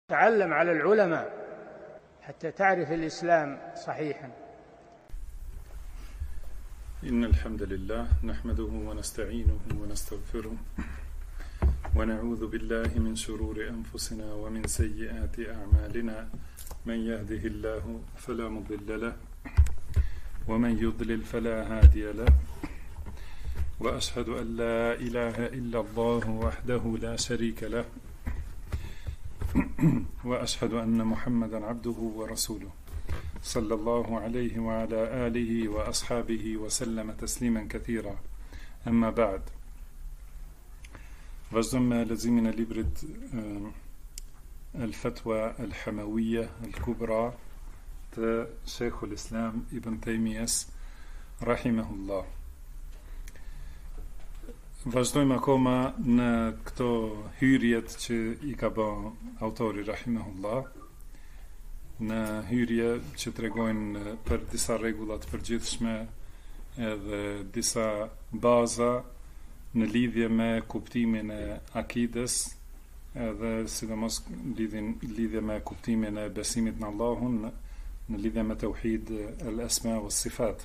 تعلم على العلماء حتى تعرف الإسلام صحيحا. إن الحمد لله نحمده ونستعينه ونستغفره ونعوذ بالله من شرور أنفسنا ومن سيئات أعمالنا من يهده الله فلا مضل له ومن يضلل فلا هادي له وأشهد أن لا إله إلا الله وحده لا شريك له وأشهد أن محمدا عبده ورسوله صلى الله عليه وعلى آله وأصحابه وسلم تسليما كثيرا. أما بعد، vazhdojmë leximin e librit Al-Fatwa Al-Hamawiyya Al-Kubra të Sheikhul Islam Ibn Taymiyes rahimahullah. Vazhdojmë akoma në këto hyrjet që i ka bërë autori rahimahullah, në hyrje që tregojnë për disa rregulla të përgjithshme edhe disa baza në lidhje me kuptimin e akides, edhe sidomos lidhje me kuptimin e besimit në Allahun, në lidhje me tauhid al-asma wa sifat.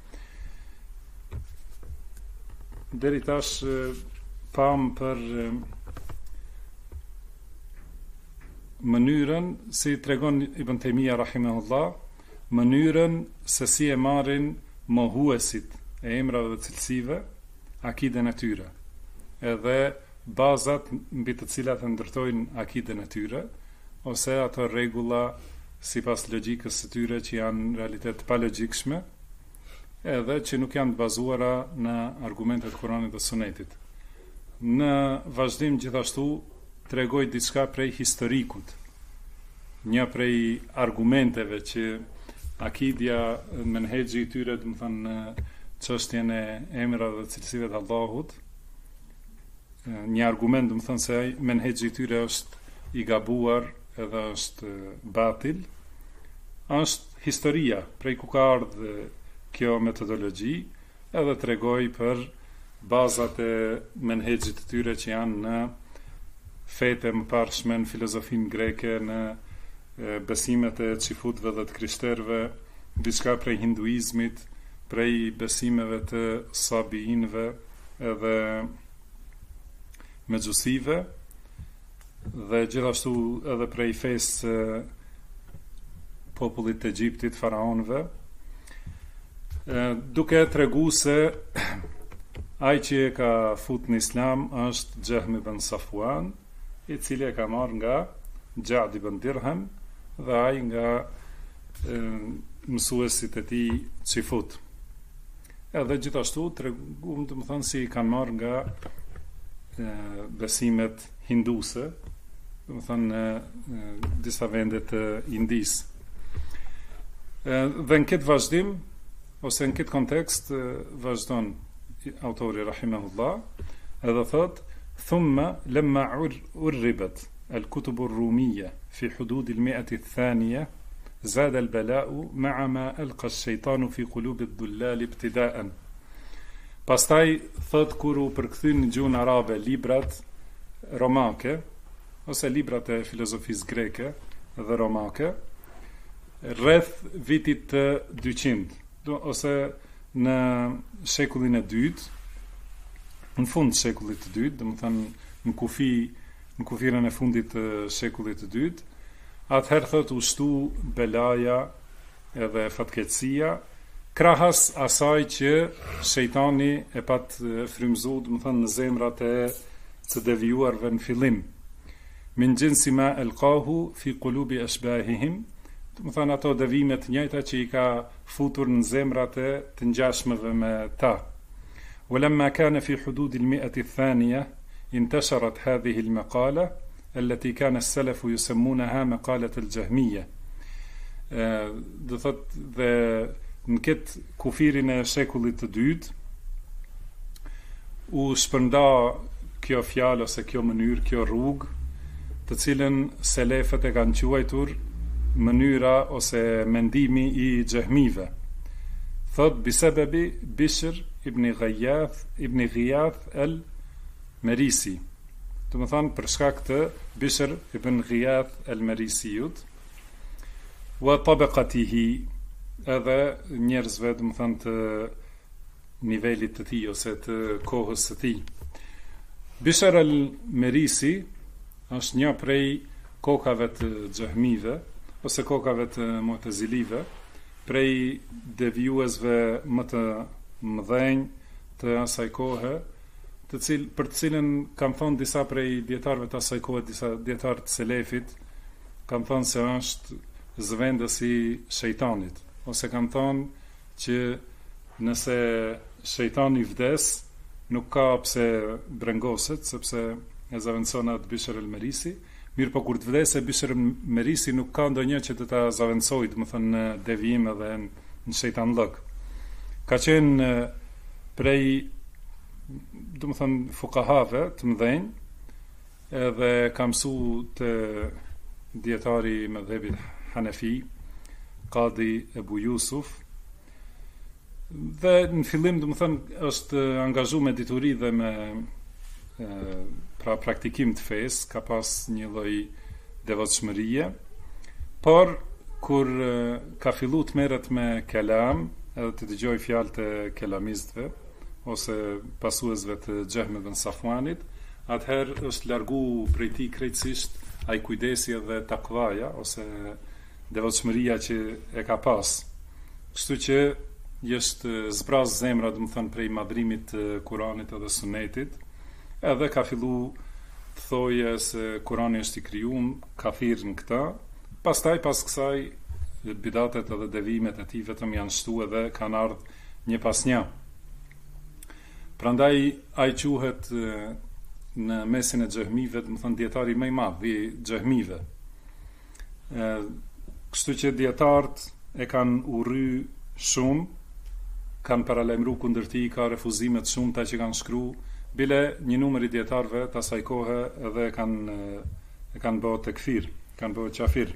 Deri tash pam për mënyrën si tregon Ibn Taymija rahimahullah, mënyrën se si e marrin mohuesit e emrave dhe cilësive akiden e tyre, edhe bazat mbi të cilat e ndërtojnë akiden e tyre, ose ato rregulla sipas logjikës së tyre që janë në realitet pa logjikshme, edhe që nuk janë të bazuara në argumentet Kuranit dhe Sunetit. Në vazhdim gjithashtu tregoj diçka prej historikut, një prej argumenteve që akidja, menhexhi i tyre, do të thënë në çështjen e emrave dhe cilësive të Allahut, një argument, do të thënë se menhexhi i tyre është i gabuar edhe është batil, është historia prej ku ka ardhur kjo metodologji, edhe tregoj për bazat e menhexhit të tyre që janë në fetë më parshme, në filozofinë greke, në besimet e xifutëve dhe të krishterëve, diçka prej hinduizmit, prej besimeve të sabiinëve edhe mexhusive, dhe gjithashtu edhe prej fesë popullit të Egjiptit, faraonëve, duke tregu se ai që e ka fut në Islam është Jahm ibn Safwan, i cili e ka marrë nga Ja'd ibn Dirham dhe ai nga mësuesit e tij xifut. Edhe gjithashtu treguam, do të thënë, si kanë marrë nga besimet hinduse, do të thënë në disa vende të Indis. Dhe në këtë vazhdim, ose në këtë kontekst, vazhdon autori rahimahullah, edhe thot: thumma lamma urribat al-kutub ar-rumiyya fi hudud al-mi'ah ath-thaniya zada al-bala'u ma'a ma alqa ash-shaytanu fi qulub ad-dullal ibtida'an. Pastaj thot, kur u përkthyn në gjuhën arabe librat romake ose librat e filozofisë greke dhe romake rreth vitit të 200, ose në shekullin e dytë, në fund të shekullit të dytë, domethënë në kufirën e fundit të shekullit të dytë, atëherë thot u shtu belaja edhe fatkeqësia, krahas asaj që shejtani e pat frymzu, domethënë në zemrat e të devijuarve në fillim. Min jinsi ma alqahu fi qulubi ashbahihim, më thënë ato devimet njëjta që i ka futur në zemrat e të ngjashmeve me ta. Walamma kana fi hudud al-mi'ah ath-thaniya intasharat hadhihi al-maqala allati kana as-salafu yusammunaha maqalat al-jahmiyya. Do thot, dhe në këtë kufirin e shekullit të dytë u shpërnda kjo fjalë ose kjo mënyrë, kjo rrugë, të cilën selefët e kanë quajtur mënyra ose mendimi i xehmive. Thot bisebebi Bishr ibn Ghiyath al-Marisi, do të thonë për shkak të Bishr ibn Ghiyath al-Marisiyut, wa tabaqatihi, edhe njerëzve do të thonë të nivelit të tij ose të kohës së tij. Bishr al-Marisi është një prej kokave të xehmive ose kokave të mu'tazilive, prej devijuesve më të mëdhenj të asaj kohe, për të cilën kanë thonë disa prej dietarëve të asaj kohe, disa dietarë të selefit, kanë thonë se është zëvendës i shejtanit, ose kanë thonë që nëse shejtani vdes, nuk ka pse brengoset, sepse e zaventson atë Bishr el-Marisi, mirë po kur të vdesë Bishr el-Marisi nuk ka ndonjë që të ta zaventsojë, do të thonë në devijim edhe në shejtanllëk. Ka qenë prej, do të thonë, fuqahave të mëdhenj, edhe ka mësuar te dietari i mëdhëbit Hanefi, Qadi Ebu Jusuf, dhe në fillim, do të thonë, është angazhuar me dituri dhe me pra praktikim të fesë, ka pas një lloj devotshmërie, por kur ka filluar të merret me kelam, edhe të dëgjoj fjalët e kelamistëve ose pasuesve të Jahm ibn Safwanit, atëherë është largu prej tij krejtësisht ai kujdesi dhe takvaja ose devotshmëria që e ka pas. Kështu që është zbraz zemra, do të thënë, prej madhrimit të Kuranit edhe Sunetit, edhe ka fillu të thoje se Kurani është i krijuar, ka thirrë në këta, pastaj pas kësaj bidatet edhe devimet e tij vetëm janë shtu edhe kanë ardhur një pas një. Prandaj ai quhet në mesin e xehmive, do të thonë, dietari më i madh i xehmive. Kështu që dietarët e kanë urry shumë, kanë paralajmëruar kundër tij, ka refuzime të shumta që kanë shkruar, bile një numër i dietarëve të asaj kohe edhe e kanë bërë tekfir, kanë bërë qafir.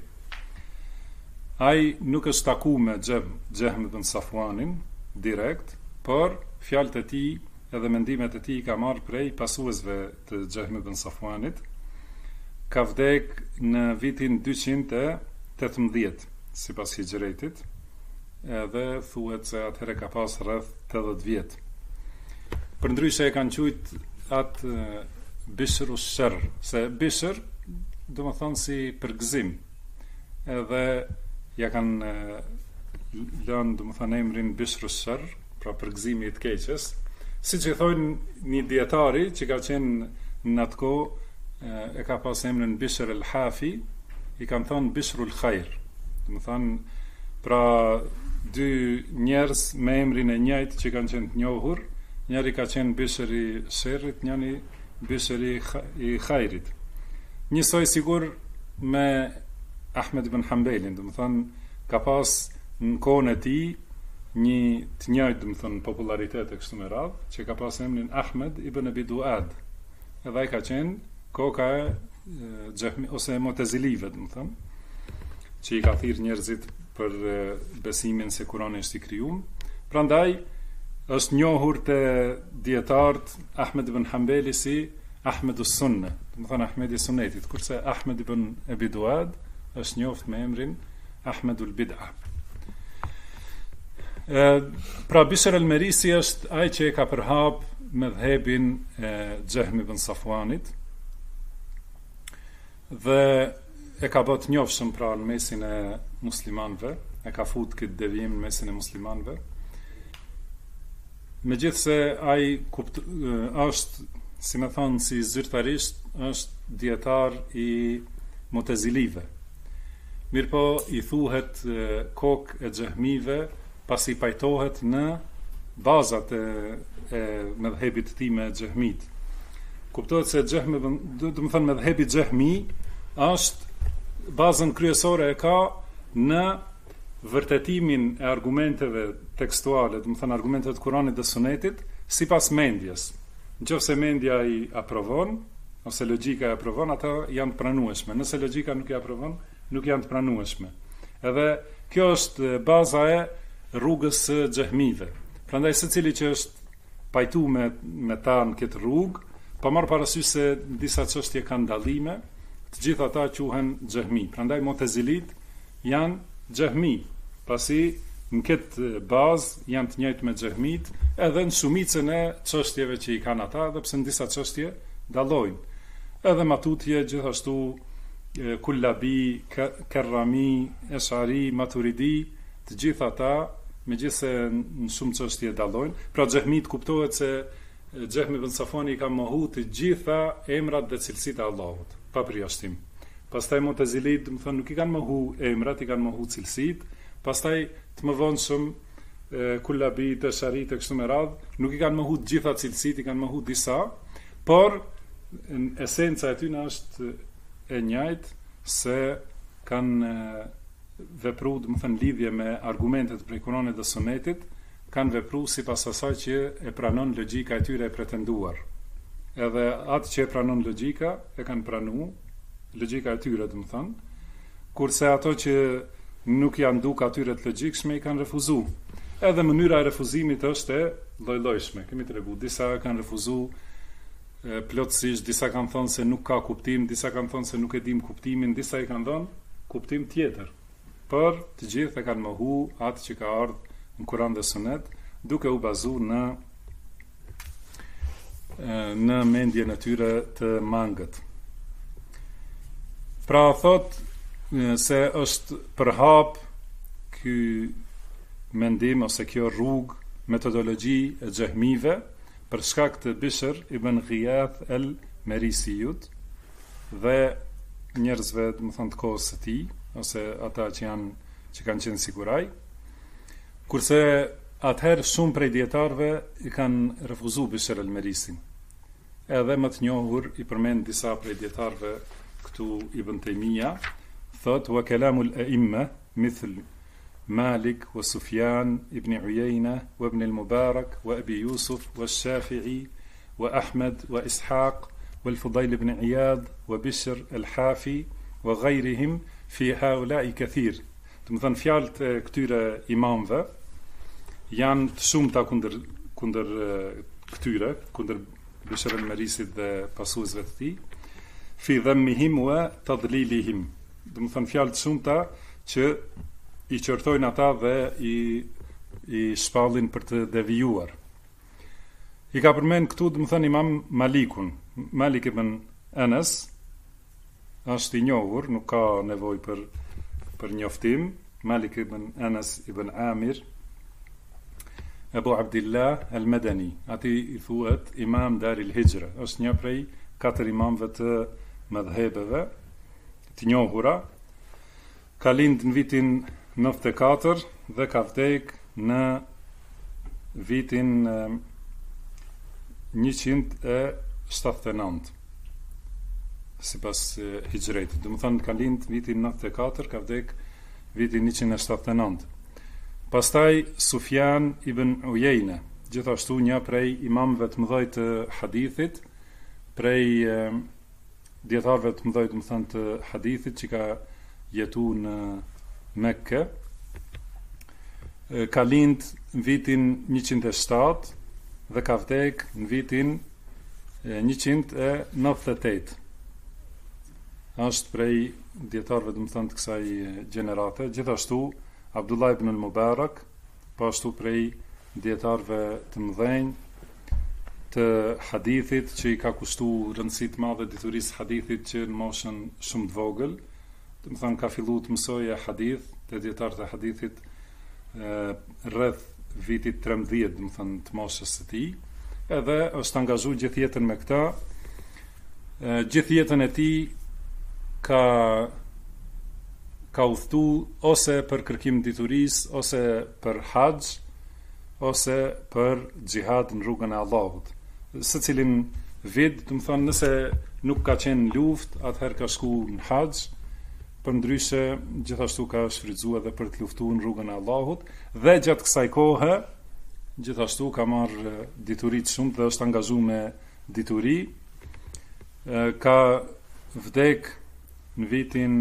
Ai nuk është taku me Jahm ibn Safwanin direkt, por fjalët e tij edhe mendimet e tij ka marrë prej pasuesve të Jahm ibn Safwanit. Ka vdek në vitin 218 sipas Hijretit, edhe thuhet se atëherë ka pas rreth 80 vjet. Përndryshe e kanë quajt atë Bishr ush-Sharr, se Bishr do të thonë si përgëzim, edhe ja kanë lënë, do të thonë, emrin Bishr ush-Sharr, pra përgëzimi i të keqes, siç e thonë një dietari që ka qenë në atë kohë, e ka pas emrin Bishr el-Hafi, i kanë thonë Bishrul Khair, do të thonë, pra dy njerëz me emrin e njëjtë që kanë qenë të njohur, njëri ka qenë Bishr i Sherrit, njëri Bishr i Khairit. Njësoj sigur me Ahmed ibn Hanbalin, do të thonë, ka pas në kohën e tij një të njëjtë, do të thonë, popularitet e kështu me radhë, që ka pas emrin Ahmed ibn Abi Duad. Edhe ai ka qenë koka e xehmi ose mu'tazilive, do të thonë, që i ka thirrë njerëzit për besimin se Kurani është i krijuar. Prandaj është njohur te dietarët Ahmed ibn Hanbali si Ahmedus Sunne, do të thonë Ahmedi i Sunetit, kurse Ahmed ibn Abi Duad është njoft me emrin Ahmedul Bid'a. Pra Bishr el-Marisi është ai që e ka përhap mëdhëbin e Jahm ibn Safwanit dhe e ka bërë të njohshëm pra në mesin e muslimanëve, e ka fut këtë devijim në mesin e muslimanëve. Megjithse ai është, si më thonë, si zyrtarisht është dietar i mu'tazilive. Mirpo i thuhet kokë e xehmive pasi pajtohet në bazat e mëdhëbit të tij me xehmit. Kuptohet se xehmi, do të thonë, mëdhëbi xehmi është bazën kryesore e ka në vërtetimin e argumenteve tekstuale, do të thonë argumentet e Kuranit dhe Sunetit, sipas mendjes. Nëse mendja i aprovon ose logjika e aprovon, ata janë të pranueshme. Nëse logjika nuk i aprovon, nuk janë të pranueshme. Edhe kjo është baza e rrugës së xehmive. Prandaj secili që është pajtuar me ta në këtë rrugë, pa marrë parasysh se disa çështje kanë dallime, të gjitha ata quhen xehmi. Prandaj Mu'tazilit janë xehmi, pasi në këtë bazë janë të njëjtë me xehmit, edhe në shumicën e çështjeve që i kanë ata, edhe pse në disa çështje dallojnë. Edhe Matutje, gjithashtu Kullabi, Kerrami, Eshari, Maturidi, të gjitha ata, megjithse në shumë çështje dallojnë. Pra xehmit kuptohet se Xehmi ibn Safani ka mohu të gjitha emrat dhe cilësitë e Allahut, pa përjashtim. Pastaj Mu'tazilit, do të thonë, nuk i kanë mohu emrat, i kanë mohu cilësitë. Pastaj të mëvonshëm Kullabi, Eshari e kështu me radhë, nuk i kanë mohu të gjitha cilësitë, i kanë mohu disa, por në esenca e tyre është e njëjtë, se kanë vepruar, do të thonë, lidhje me argumentet prej Kuranit dhe Sunetit, kanë vepruar sipas asaj që e pranon logjika e tyre e pretenduar. Edhe atë që e pranon logjika e kanë pranuar, logjika e tyre, do të thonë, kurse ato që nuk janë duk atyre të logjikshme i kanë refuzuar. Edhe mënyra e refuzimit është e lloj-llojshme. Kemi treguar, disa kanë refuzuar plotësisht, disa kanë thonë se nuk ka kuptim, disa kanë thonë se nuk e dim kuptimin, disa i kanë dhënë kuptim tjetër. Por të gjithë e kanë mohu atë që ka ardhur në Kur'an dhe Sunet, duke u bazuar në mendjen e tyre të mangët. Pra thot se është përhap ky mendim ose kjo rrugë, metodologji e xehmive, për shkak të Bishr ibn Ghiyath el-Merisijut dhe njerëzve, do të thonë, të kohës së tij, ose ata që kanë qenë siguraj. Kurse atëherë shumë prej dietarëve i kanë refuzuar Bishr el-Merisin. Edhe më të njohur i përmend disa prej dietarëve këtu Ibn Taymija, thot wa kalamul a'imma mithl Malik wa Sufyan ibn Uyayna wa ibn al-Mubarak wa Abi Yusuf wa Shafi'i wa Ahmed wa Ishaq wa al-Fudayl ibn Iyad wa Bishr al-Hafi wa ghayrihim fi haula'i kathir. Do të thonë, fjalët e këtyre imamëve janë të shumta kundër këtyre, kundër Bishr el-Merisit dhe pasuesve të tij, fi dhammihim wa tadlilihim. Do të thonë, fjalë të shumta që i qortojnë ata dhe i shpallin për të devijuar. I ka përmend këtu, do të thonë, Imam Malikun. Malik ibn Anas është i njohur, nuk ka nevojë për njoftim. Malik ibn Anas ibn Amir Abu Abdillah al-Madani, ati i thuhet Imam Daril Hijra, është një prej 4 imamëve të mëdhëbeve të njohura. Ka lind në vitin 94 dhe ka vdek në vitin 179 sipas hijretit. Do të thonë, ka lind vitin 94, ka vdek vitin 179. Pastaj Sufjan ibn Uyayna, gjithashtu një prej imamëve të mëdhej të hadithit, prej dietarëve të mëdhej, do të thonë, të hadithit që ka jetuar në Mekke. Ka lind në vitin 107 dhe ka vdek në vitin 198. Është prej dietarëve, do të thonë, të kësaj gjenerate. Gjithashtu Abdullah ibn al-Mubarak, po ashtu prej dietarëve të mëdhenj të hadithit, që i ka kushtuar rëndësi të madhe diturisë hadithit që në moshën shumë të vogël. Do të thonë, ka filluar të mësojë hadith te dietarët e hadithit rreth vitit 13, do të thonë, të moshës së tij, edhe është angazhuar gjithë jetën me këtë. Gjithë jetën e tij ka udhëtu ose për kërkim diturisë, ose për haxh, ose për xhihad në rrugën e Allahut. Secilin vit, do të thonë, nëse nuk ka qenë luftë, atëherë ka shkuar në haxh, përndryshe gjithashtu ka shfrytzuar edhe për të luftuar në rrugën e Allahut, dhe gjatë kësaj kohe gjithashtu ka marrë dituri të shumta dhe është angazhuar me dituri. Ka vdek në vitin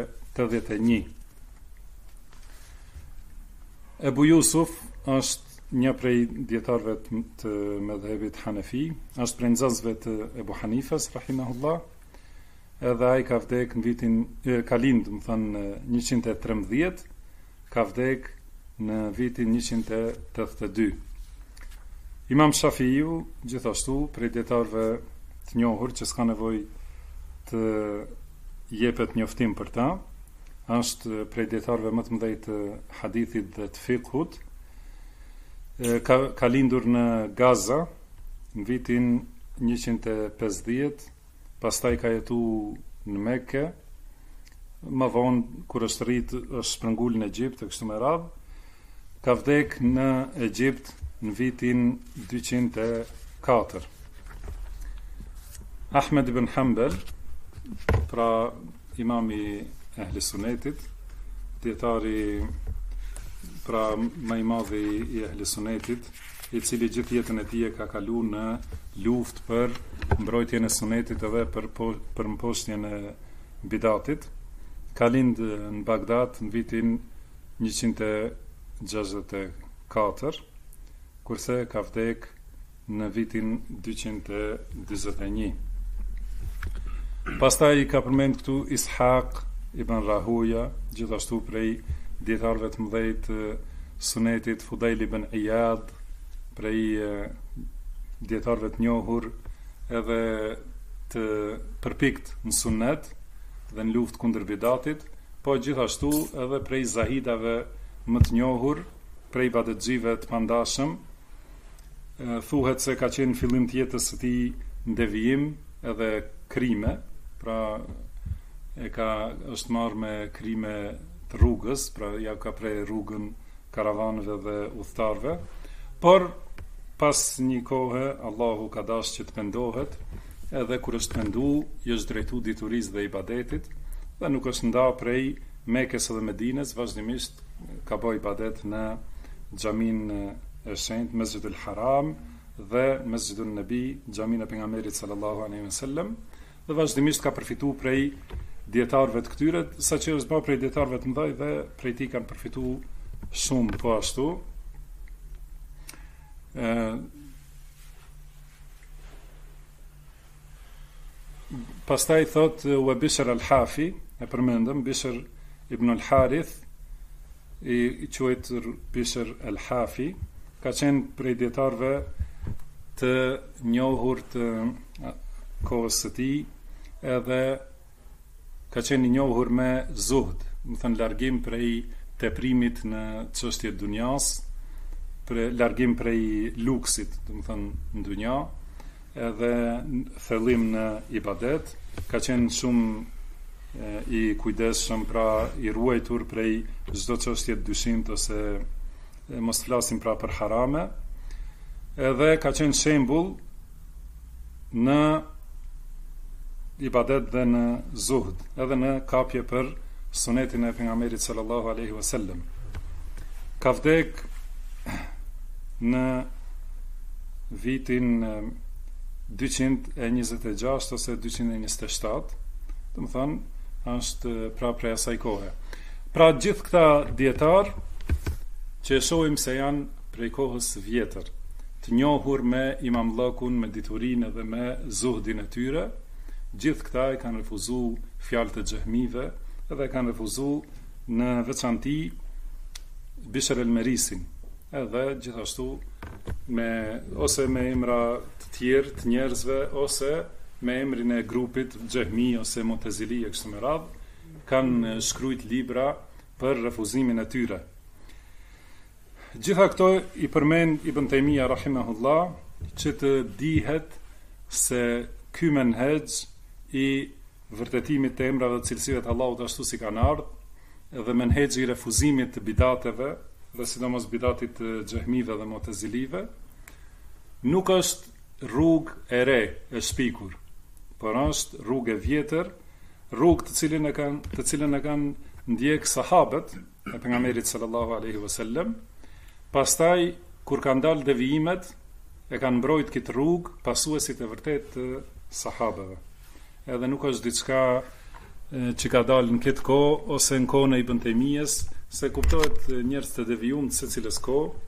181. Ebu Jusuf është një prej dietarëve të mëdhëbit Hanefi, është prej nxënësve të Ebu Hanifës rahimahullah, edhe ai ka vdek në vitin ka lind, më thënë 113, ka vdek në vitin 182. Imam Shafiu, gjithashtu, prej dietarëve të njohur që s'ka nevojë të jepet njoftim për ta, është prej dietarëve më të mëdhej të hadithit dhe të fiqhut. Ka lindur në Gaza në vitin 150, pastaj ka jetu në Mekë, më vonë kur është rrit është shpërngul në Egjipt e kështu me radhë. Ka vdek në Egjipt në vitin 204. Ahmed ibn Hanbal, pra imami ehli sunetit, dietari pra më i madhi i ehli sunetit, i cili gjithë jetën e tij ka kaluar në luftë për mbrojtjen e sunetit edhe për mposhtjen e bidatit. Ka lind në Bagdad në vitin 164, kurse ka vdek në vitin 241. Pastaj ka përmend këtu Ishaq ibn Rahuja, gjithashtu prej dietarëve të mëdhej të sunetit, Fudail ibn Iyad, prej dietarëve të njohur edhe të përpikt në sunet dhe në luftë kundër bidatit, po gjithashtu edhe prej zahidave më të njohur, prej ibadetxhive të pandashëm. Thuhet se ka qenë fillim të jetës së tij në devijim edhe krime, pra është marrë me krime të rrugës, pra ja ka prej rrugën karavanëve dhe udhëtarëve, por pas një kohe Allahu ka dashur që të pendohet, edhe kur është pendu, i është drejtu diturisë dhe ibadetit, dhe nuk është nda prej Mekës dhe Medines, vazhdimisht ka bëj ibadet në xhamin e shenjtë, Mesjidul Haram dhe Mesjidun Nabi, xhamin e pejgamberit sallallahu alaihi wasallam, dhe vazhdimisht ka përfituar prej dietarëve të këtyre, saqë është bërë prej dietarëve të mëdhej dhe prej tij kanë përfituar shumë po ashtu. Pastaj thot u Bishr al-Hafi, e përmendëm Bishr ibn al-Harith, i quajtur Bishr al-Hafi, ka qenë prej dietarëve të njohur të kohës së tij, edhe ka qenë i njohur me zuhd, më thënë largim prej teprimit në çështje të dunjas, largim prej luksit, më thënë në dunja, edhe thellim në ibadet. Ka qenë shumë i kujdesshëm, pra i ruajtur prej çdo çështje të dyshimit ose mos flasim pra për harame, edhe ka qenë shembull në ibadet dhe në zuhd, edhe në kapje për sunetin e pejgamberit sallallahu alaihi wasallam. Ka vdek në vitin 226 ose 227, do të thonë është pra prej asaj kohe. Pra gjithë këta dietar që e shohim se janë prej kohës vjetër, të njohur me imamllëkun, me diturinë dhe me zuhdin e tyre, gjithë këta e kanë refuzuar fjalët e xehmive edhe kanë refuzuar në veçanti Bishr el-Merisin, edhe gjithashtu ose me emra të tjerë të njerëzve, ose me emrin e grupit xehmi ose Mu'tazili e kështu me radhë, kanë shkruajt libra për refuzimin e tyre. Gjitha këto i përmend Ibn Taymija rahimahullah, që të dihet se ky menhej i vërtetimit të emrave dhe cilësive të Allahut ashtu si kanë ardhur, dhe menhexhi i refuzimit të bidateve, dhe sidomos bidatit të xehmive dhe Mu'tazilive, nuk është rrugë e re e shpikur, por është rrugë e vjetër, rrugë të cilën e kanë ndjek sahabët e pejgamberit sallallahu alaihi wasallam. Pastaj kur kanë dalë devijimet, e kanë mbrojt këtë rrugë pasuesit e vërtet të sahabëve. Edhe nuk është diçka që ka dalë në këtë kohë ose në kohën e Ibn Taymijës, se kuptohet njerëz të devijum të secilës kohë,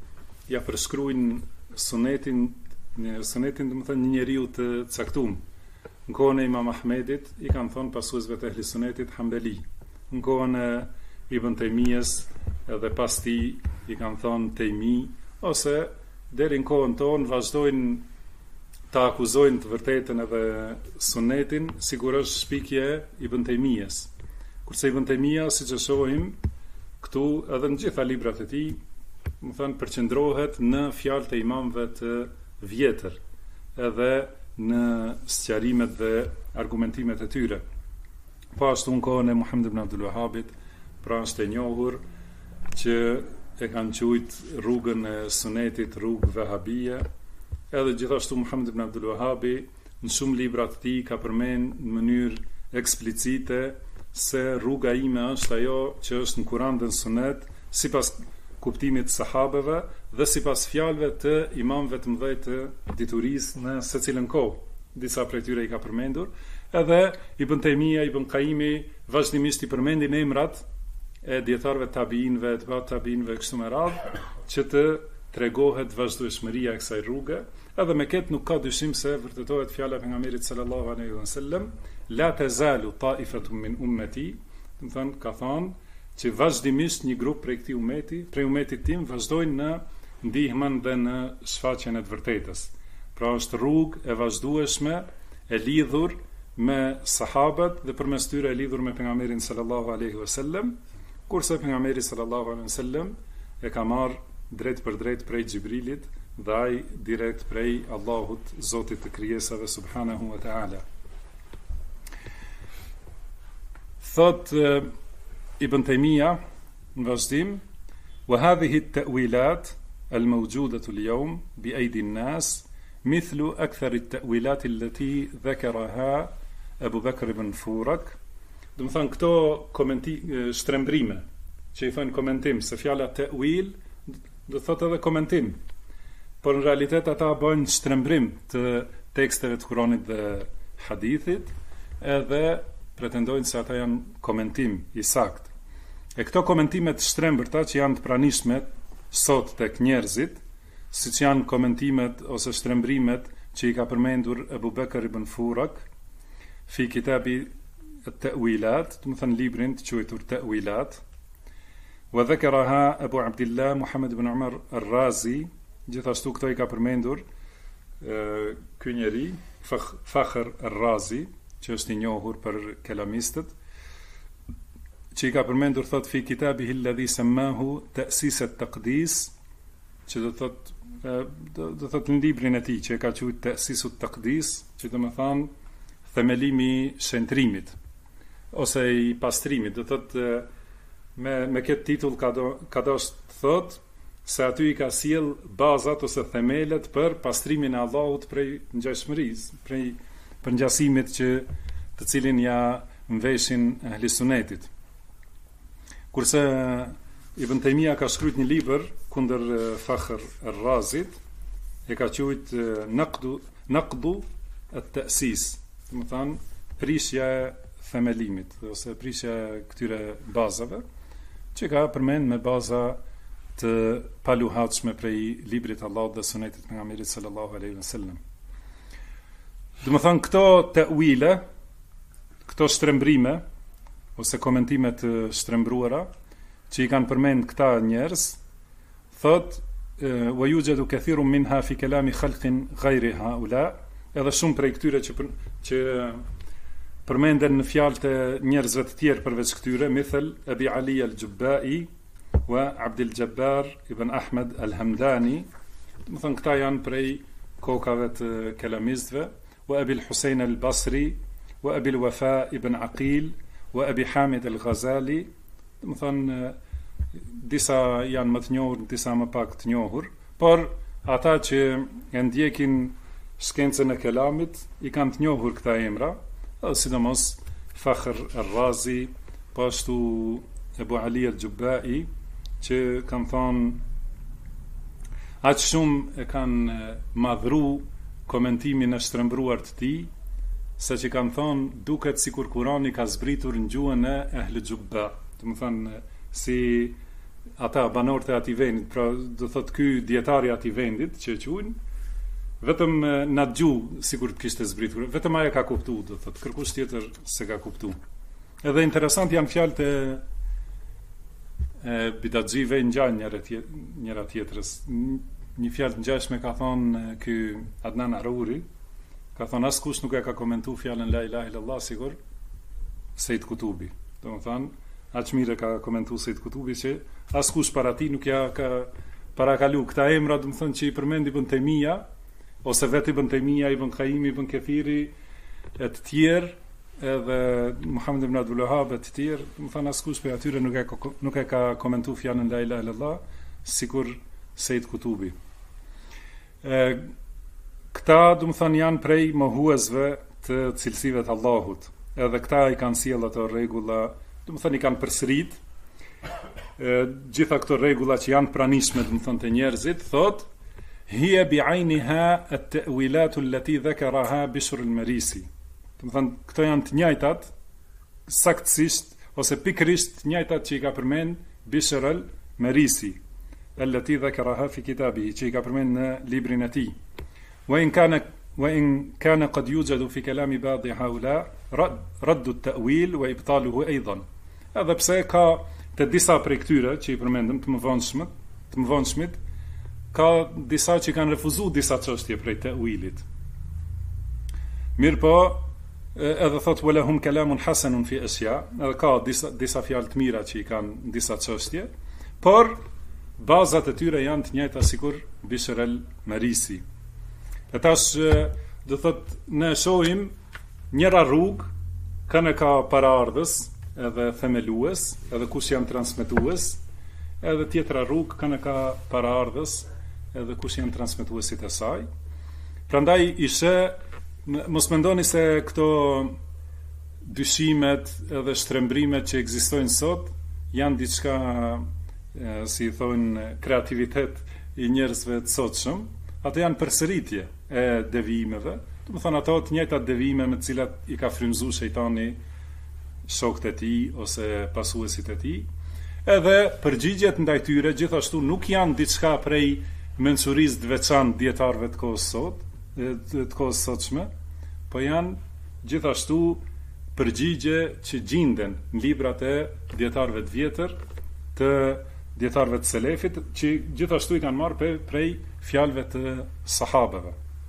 ja përshkruajnë sunetin, do të thënë një njeriu të caktuar. Në kohën e Imam Ahmedit i kanë thonë pasuesve të ehli sunetit Hambeli. Në kohën e Ibn Taymiyes edhe pas tij i kanë thonë Taymi, ose deri në kohën tonë vazhdojnë të akuzojnë të vërtetën edhe sunetin, sigurisht shpikje Ibn Taymiyes. Kurse Ibn Taymija, siç e shohim këtu edhe në gjitha librat e tij, më thënë përqendrohet në fjalët e imamëve të vjetër, edhe në sqarimet dhe argumentimet e tyre. Po ashtu në kohën e Muhammed ibn Abdul Wahhabit, pra është e njohur që e kanë quajtur rrugën e sunetit rrugë vahabie, edhe gjithashtu Muhammed ibn Abdul Wahhabi në shumë libra të tij ka përmend në mënyrë eksplicite se rruga ime është ajo që është në Kur'an dhe në Sunet, sipas kuptimit të sahabeve dhe sipas fjalëve të imamëve të mëdhej të diturisë në secilën kohë. Disa prej tyre i ka përmendur, edhe Ibn Taymija, Ibn Qayyimi vazhdimisht i përmendin emrat e dietarëve tabiinëve, të tabiinëve kështu me radhë, që të tregohet vazhdueshmëria e kësaj rruge, edhe me këtë nuk ka dyshim se vërtetohet fjala e pejgamberit sallallahu alaihi wasallam, la tazalu ta'ifatun min ummati, do të thonë ka thonë që vazhdimisht një grup prej këtij ummeti, prej ummetit tim, vazhdojnë në ndihmën dhe në shfaqjen e të vërtetës. Pra është rrugë e vazhdueshme, e lidhur me sahabët dhe përmes tyre e lidhur me pejgamberin sallallahu alaihi wasallam, kurse pejgamberi sallallahu alaihi wasallam e ka marrë drejt për drejt prej Xhibrilit dhe ai direkt prej Allahut, Zotit të krijesave subhanahu wa taala. Thot Ibn Taymija në vazhdim, wa hadhihi at-ta'wilat al-mawjudatu al-yawm bi aydi an-nas mithlu akthar at-ta'wilat allati dhakaraha Abu Bakr ibn Furak. Do të thonë këto shtrembrime që i thonë komentim, se fjala ta'wil do thotë edhe komentim, por në realitet ata bëjnë shtrembrim të teksteve të Kuranit dhe hadithit, edhe pretendojnë se ata janë komentim i sakt. E këto komentimet shtrembërta që janë të pranishme sot tek njerëzit, siç janë komentimet ose shtrembrimet që i ka përmendur Abu Bakr ibn Furak fi kitabi at-ta'wilat, do të thënë librin të quajtur Ta'wilat, wa dhakaraha Abu Abdullah Muhammad ibn Umar al-Razi, gjithashtu këto i ka përmendur ky njeri Fakhr al-Razi, që është i njohur për kelamistët, që i ka përmendur thot fi kitabihi alladhi sammahu ta'sis at-taqdis, që do thot në librin e tij që e ka quajtur ta'sis at-taqdis, që do të thonë themelimi i shëntrimit ose i pastrimit, do thot me këtë titull ka dashur të thot se aty i ka sjell bazat ose themelet për pastrimin e Allahut prej ngjashmërisë, prej përngjasimit që të cilin ja mveshin ehli sunetit. Kurse Ibn Taymija ka shkruajtur një libër kundër Fakhr al-Razit, e ka quajtur Naqdu at-Ta'sis, do të thonë prishja e themelimit ose prishja e këtyre bazave, që ka përmend me baza të paluhatshme prej librit Allahut dhe sunetit të pejgamberit sallallahu alaihi wasallam. Do të thonë këto ta'wile, këto shtrembrime ose komentime të shtrembruara që i kanë përmend këta njerëz, thot wa yujadu kathirun minha fi kalami khalqin ghayri haula, edhe shumë prej këtyre që përmenden në fjalët e njerëzve të tjerë përveç këtyre, mithel Abi Ali al-Jubba'i wa Abdul Jabbar ibn Ahmed al-Hamdani, do të thonë këta janë prej kokave të kelamistëve, wa Abi al-Husayn al-Basri wa Abi al-Wafa ibn Aqil wa Abi Hamid al-Ghazali, do të thonë disa janë më të njohur, disa më pak të njohur, por ata që e ndjekin shkencën e kelamit i kanë të njohur këta emra, sidomos Fakhr al-Razi, po ashtu Abu Ali al-Jubba'i, që kanë thonë aq shumë e kanë madhru komentimin e shtrembruar të tij, sa që kanë thonë duket sikur Kurani ka zbritur në gjuhën e Ahl Jubba, do të thonë si ata banorët e atij vendit, pra do thot ky dietari i atij vendit që e quajnë, vetëm na dëgju sikur të kishte zbritur, vetëm ai e ka kuptuar, do thot, kërkush tjetër se ka kuptuar. Edhe interesant janë fjalët e bidatxive ngjajnë njëra tjetrës. Një fjalë ngjashme ka thonë ky Adnan Aruri, ka thonë askush nuk e ka komentuar fjalën la ilaha illallah sigur Sejt Kutubi. Domethënë, aq mirë ka komentuar Sejt Kutubi që askush para tij nuk ja ka parakalu këta emra, domethënë që i përmendi Ibn Taymija ose vetë Ibn Taymija, Ibn Qayyim, Ibn Kathiri e të tjerë, edhe Muhammed ibn Abdul Wahhab e të tjerë, domethënë askush prej atyre nuk e ka komentuar fjalën la ilaha illallah sikur Sejt Kutubi. Këta domethënë janë prej mohuesve të cilësive të Allahut. Edhe këta i kanë sjell ato rregulla, domethënë i kanë përsërit gjitha këto rregulla që janë pranishme domethënë te njerëzit, thotë hiya bi'ayniha at-ta'wilat allati dhakaraha Bishr al-Marisi. Domethënë këto janë të njëjtat saktësisht ose pikërisht të njëjtat që i ka përmend Bishr al-Marisi, allati dhakaraha fi kitabihi, që i ka përmend në librin e tij. وإن كان قد يوجد في كلام بعض هؤلاء رد التأويل وإبطاله أيضا. Edhe pse ka të disa prej këtyre që i përmendëm të mëvonshmit, ka disa që kanë refuzuar disa çështje prej ta'wilit. Mirë po, edhe thot walahum kalamun hasanun fi asya, edhe ka disa fjalë të mira që i kanë disa çështje, por bazat e tyre janë të njëjta sikur Bishr al-Marisi. E tash, do thot, ne shohim njëra rrugë, kanë ka paraardhës, edhe themelues, edhe kush janë transmetues, edhe tjetra rrugë kanë ka paraardhës, edhe kush janë transmetuesit e saj. Prandaj mos mendoni se këto dyshimet edhe shtrembrimet që ekzistojnë sot janë diçka, si i thonë, kreativitet i njerëzve të sotshëm. Ato janë përsëritje e devijimeve, do të thonë ato të njëjta devijime me të cilat i ka frymzuar shejtani shokët e tij ose pasuesit e tij. Edhe përgjigjet ndaj tyre gjithashtu nuk janë diçka prej mençurisë të veçantë dietarëve të kohës sotshme, po janë gjithashtu përgjigje që gjenden në librat e dietarëve të vjetër, të dietarëve të selefit, që gjithashtu i kanë marrë prej fjalëve të sahabeve.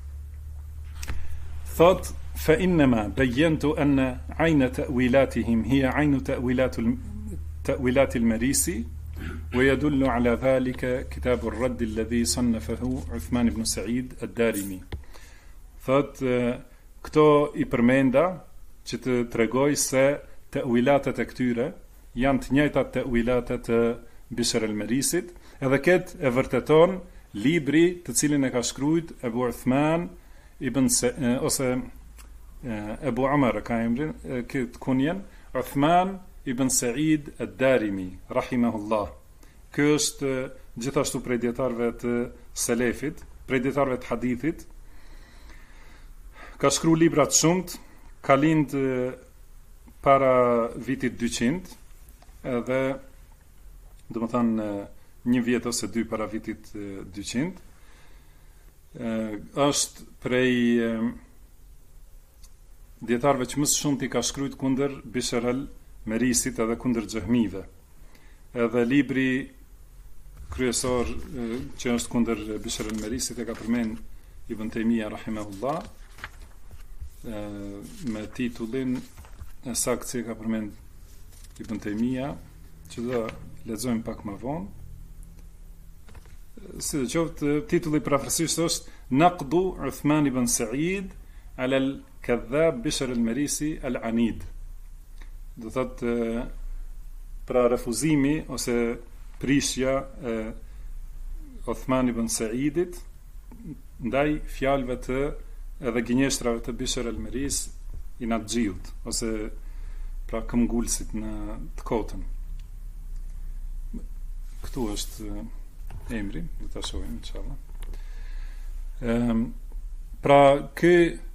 Thot fa innama bayyantu anna ayna ta'wilatihim hiya aynu ta'wilat al-Marisi wa yadullu ala dhalika kitab ar-radd alladhi sannafahu Uthman ibn Sa'id ad-Darimi. Thot këto i përmenda që të tregoj se ta'wilatet e këtyre janë të njëjtat ta'wilatet e Bishr al-Marisit, edhe këtë e vërteton libri të cilin e ka shkruajt Ebu Uthman ose Ebu Umar ka emrin, këtë kunjen, Uthman ibn Sa'id ad-Darimi, rahimahullah. Ky është gjithashtu prej dietarëve të selefit, prej dietarëve të hadithit. Ka shkruar libra të shumt, ka lind para vitit 200, edhe do të thënë një vjet ose dy para vitit 200, është prej dietarëve që më së shumti ka shkruajt kundër Bishr al-Marisit edhe kundër xehmive. Edhe libri kryesor që është kundër Bishr al-Marisit e ka përmend Ibn Taymija rahimahullah, me titullin e saktë që ka përmend Ibn Taymija, që do lexojmë pak më vonë. Si dhe qoftë, titulli parafrasisht është Naqdu Uthman ibn Sa'id ala al-kadhab Bishr al-Marisi al-Anid. Do thotë pra refuzimi ose prishja e Uthman ibn Sa'idit ndaj fjalëve të edhe gënjeshtrave të Bishr al-Maris i Naxhiut ose pra këmbgulësit në të kotën. Këtu është emri, do ta shohim inshallah. Pra ky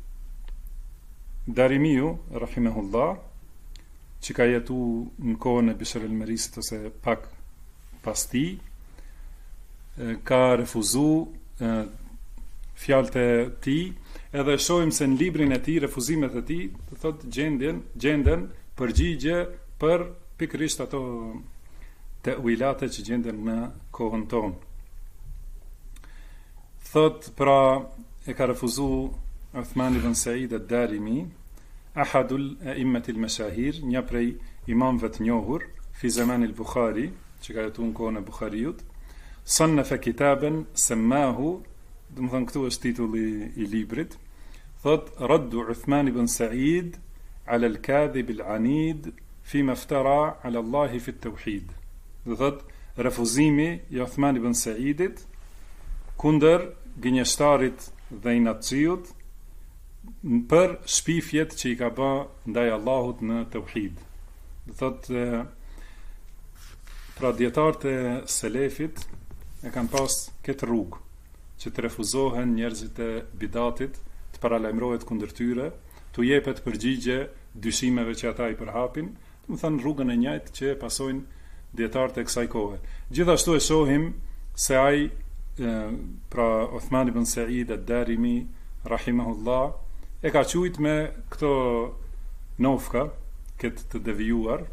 Darimiu rahimahullah, që ka jetu në kohën e Bishr al-Marisit ose pak pas tij, ka refuzu fjalët e tij, edhe shohim se në librin e tij, refuzimet e tij, do thotë gjenden përgjigje për pikërisht ato te'wilate që gjenden në kohën tonë. Thot pra e ka refuzu Uthman ibn Said ad-Darimi, ahadul a'immatil mashahir, një prej imamëve të njohur, fi zaman al-Bukhari, që ka jetuar në kohën e Bukhariut, sannafa kitaban sammahu, do të thonë këtu është titulli i librit, thot raddu Uthman ibn Said ala al-kadhib al-anid fima iftara ala Allah fi at-tauhid. Do thot refuzimi i Uthman ibn Saidit kundër gënjeshtarit dhe inatçiut për shpifjet që i ka bë ndaj Allahut në tauhid. Do thot pra dietarët e selefit e kanë pas këtë rrugë që të refuzohen njerëzit e bidatit, të paralajmërohet kundër tyre, t'u jepet përgjigje dyshimeve që ata i përhapin, do të thënë rrugën e njëjtë që pasojnë dietarët e kësaj kohe. Gjithashtu e shohim se ai pra Uthman ibn Said ad-Darimi rahimahullah e ka quajt me këto nofka, këtë të devijuar,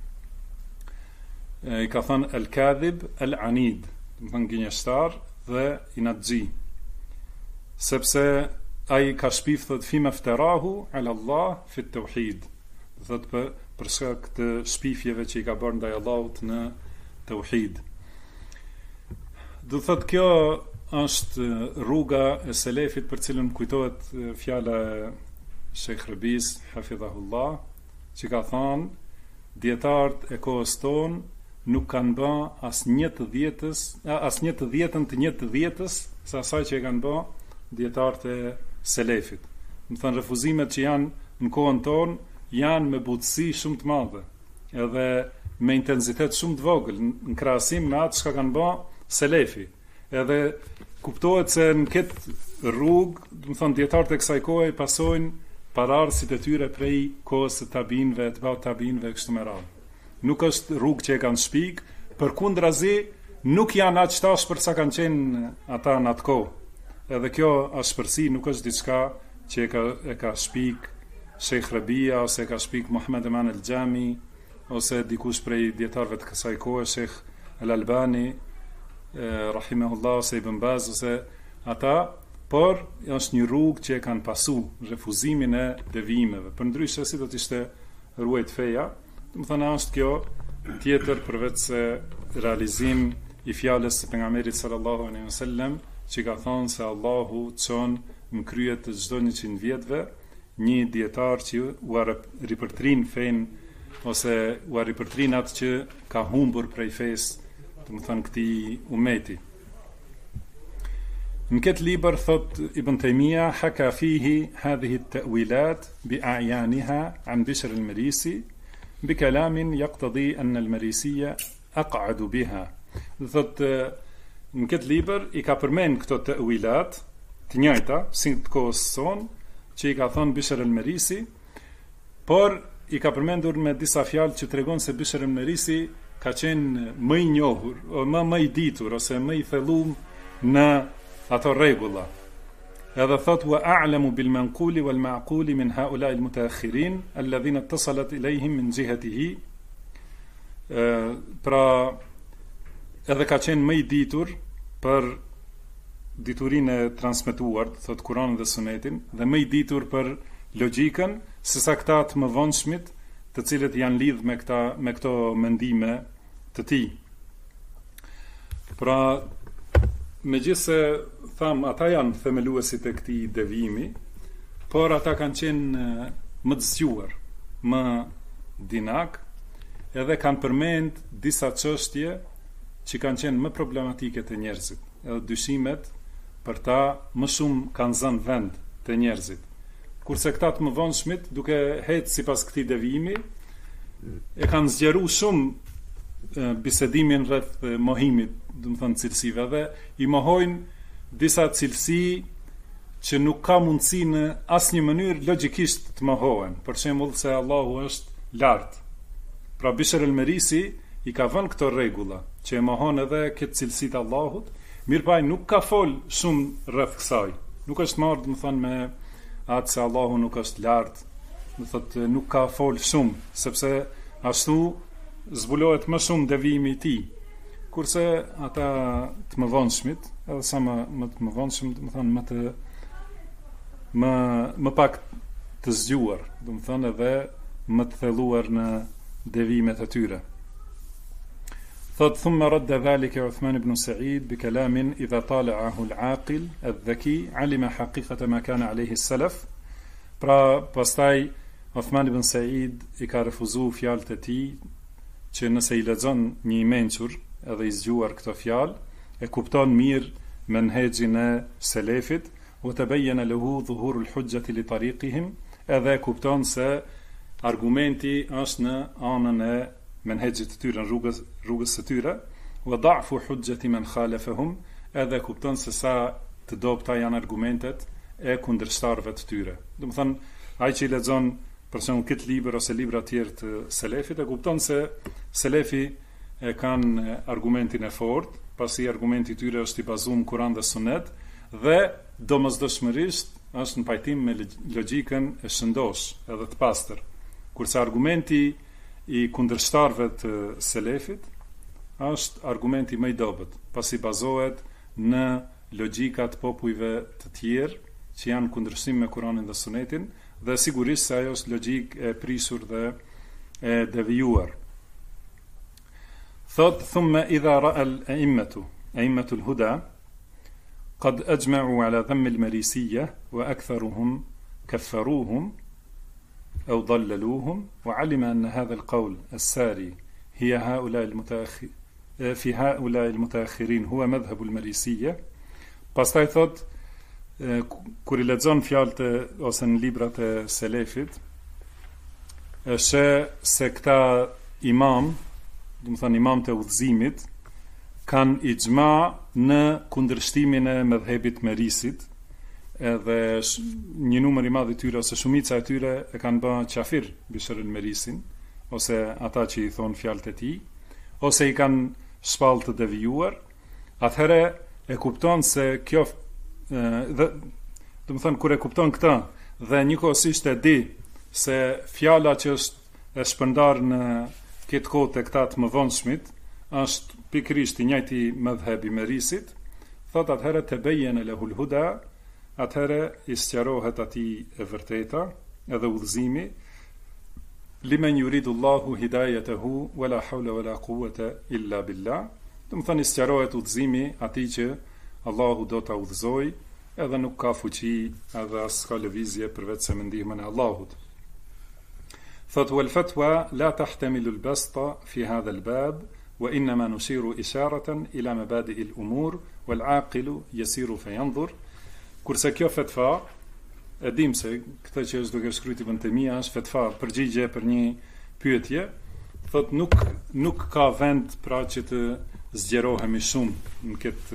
i ka thënë al-kadhib al-anid, do të thënë gënjeshtar dhe inatxhi, sepse ai ka shpif thot fima ftarahu ala Allah fi tauhid, do thot për shkak të shpifjeve që i ka bërë ndaj Allahut në tauhid. Do thot kjo është rruga e selefit për cilën kujtohet fjala e Sheikh Rabis hafidhahullah, që ka thënë dietarët e kohës tonë nuk kanë bë as një të dhjetën të një të dhjetës se asaj që e kanë bë dietarët e selefit. Do thënë refuzimet që janë në kohën tonë janë me butësi shumë të madhe, edhe me intensitet shumë të vogël në krahasim me atë që kanë bë selefi. Edhe kuptohet se në këtë rrugë, do të thonë dietarët e kësaj kohe pasojnë pararësit e tyre prej kohës së tabinëve, të bau tabinëve kështu me radhë. Nuk është rrugë që e kanë shpik, përkundrazi nuk janë aq tash për sa kanë qenë ata në atë kohë. Edhe kjo ashpërsi nuk është diçka që e ka shpik Sheikh Rabia ose e ka shpik Muhammad Eman el-Gjami ose dikush prej dietarëve të kësaj kohe, Sheikh Al-Albani rahimahullah ose Ibn Baz ose ata, por është një rrugë që e kanë pasu refuzimin e devijimeve. Përndryshe si do të ishte ruajt feja, do të thënë është kjo tjetër përveç se realizim i fjalës së pejgamberit sallallahu alaihi wasallam, që ka thonë se Allahu çon në krye të çdo 100 vjetëve një dietar që u ripërtrin fen ose u ripërtrin atë që ka humbur prej fesë, do të thënë këtij umeti. Në këtë libër thot Ibn Taymija haka fihi hadhihi at-ta'wilat bi a'yaniha an Bishr al-Marisi bi kalamin yaqtadi an al-Marisiya aq'adu biha. Do thot në këtë libër i ka përmend këto ta'wilat të njëjta si të kohës sonë që i ka thënë Bishr al-Marisi, por i ka përmendur me disa fjalë që tregon se Bishr al-Marisi ka qenë më i njohur, më i ditur ose më i thellum në ato rregulla. Edhe thot wa a'lamu bil manquli wal ma'quli min ha'ula'i al-mutaakhirin alladhina ittasalat ilayhim min jihatihi. Pra edhe ka qenë më i ditur për diturinë e transmetuar, thot Kur'anin dhe Sunetin, dhe më i ditur për logjikën sesa këta të mëvonshmit, të cilët janë lidh me këto mendime të tij. Pra megjithse tham ata janë themeluesit e këtij devijimi, por ata kanë qenë më të zgjuar, më dinak, edhe kanë përmend disa çështje që kanë qenë më problematike të njerëzit, edhe dyshimet për ta më shumë kanë zënë vend të njerëzit. Kurse këta të mëvonshmit, duke hetë sipas këtij devijimi, e kanë zgjeruar shumë bisedimin rreth mohimit, do të thënë cilësive, dhe i mohojnë disa cilësi që nuk ka mundësi në asnjë mënyrë logjikisht të mohohen. Për shembull se Allahu është lart. Pra Bishr al-Marisi i ka vënë këto rregulla, që e mohon edhe këtë cilësitë Allahut, mirëpaj nuk ka fol shumë rreth kësaj. Nuk është marrë, do të thonë, me atë se Allahu nuk është lartë, do thotë nuk ka fol shumë, sepse ashtu zbulohet më shumë devijimi i tij. Kurse ata të mëvonshmit, edhe sa më të mëvonshëm, do të thonë më pak të zgjuar, do të thonë edhe më të thelluar në devijimet e tyre. Thot thumma radda dhalika Uthman ibn Sa'id bi kalamin idha tala'ahu al-aqil adh-dhaki alima haqiqata ma kana alayhi as-salaf. Pra pastaj Uthman ibn Sa'id i ka refuzuar fjalët e tij, që nëse i lexon një i mençur edhe i zgjuar këto fjalë, e kupton mirë menhexhin e selefit, wa tabayyana lahu dhuhur al-hujjati li tariqihim, edhe kupton se argumenti është në anën e menhexhit të tyre, në rrugës së tyre, wa da'fu hujjati man khalafahum, edhe kupton se sa të dobta janë argumentet e kundërshtarëve të tyre. Do të thonë, ai që i lexon për shembull këtë libër ose libra të tjerë të selefit, e kupton se selefi e kanë argumentin e fortë, pasi argumenti i tyre është i bazuar në Kur'an dhe Sunet, dhe domosdoshmërisht është në pajtim me logjikën e shëndosh edhe të pastër. Kurse argumenti i kundërshtarëve të selefit është argumenti më i dobët, pasi bazohet në logjikat popujve të tjerë që janë kundërshtim me Kur'anin dhe Sunetin, dhe sigurisht se ajo është logjik e prisur dhe e devijuar. Thot thumma idha ra'a al-a'immatu al-huda qad ajma'u ala dhamm al-marisiyya wa aktharuhum kaffaruhum أو ضللوهم وعلم أن هذا القول الساري في هؤلاء المتأخرين هو مذهب المريسية. Pastaj thot, kur i lexon fjalët ose në librat e selefit, është se këta imam, do të thonë imam të udhëzimit, kanë ixhma në kundërshtimin e mëdhëbit merisit, edhe një numër i madh i tyre ose shumica e tyre e kanë bërë qafir Bishr al-Merisin, ose ata që i thon fjalët e tij, ose i kanë shpallë të devijuar. Atëherë e kupton se kjo do të thonë, kur e kupton këtë dhe njëkohësisht e di se fjala që është e shpërndar në këtë kohë të këta të mëvonshmit është pikërisht i njëjti mëdhëb i Merisit, thot atëherë te bejene lehul huda, atëherë i sqarohet atij e vërteta edhe udhëzimi, limen yuridullahu hidayatahu wala hawla wala quwwata illa billah. Do të thonë i sqarohet udhëzimi atij që Allahu do ta udhëzoj, edhe nuk ka fuqi edhe as ka lëvizje përveç se me ndihmën e Allahut. Thot wal fatwa la tahtamilu al-basta fi hadha al-bab wa inma nushiru isharatan ila mabadi' al-umur wal aqilu yasiru fayanzur. Kurse kjo fetva, e dim se këtë që është duke shkruajti Ibn Taymija është fetva, përgjigje për një pyetje, thot nuk ka vend pra që të zgjerohemi shumë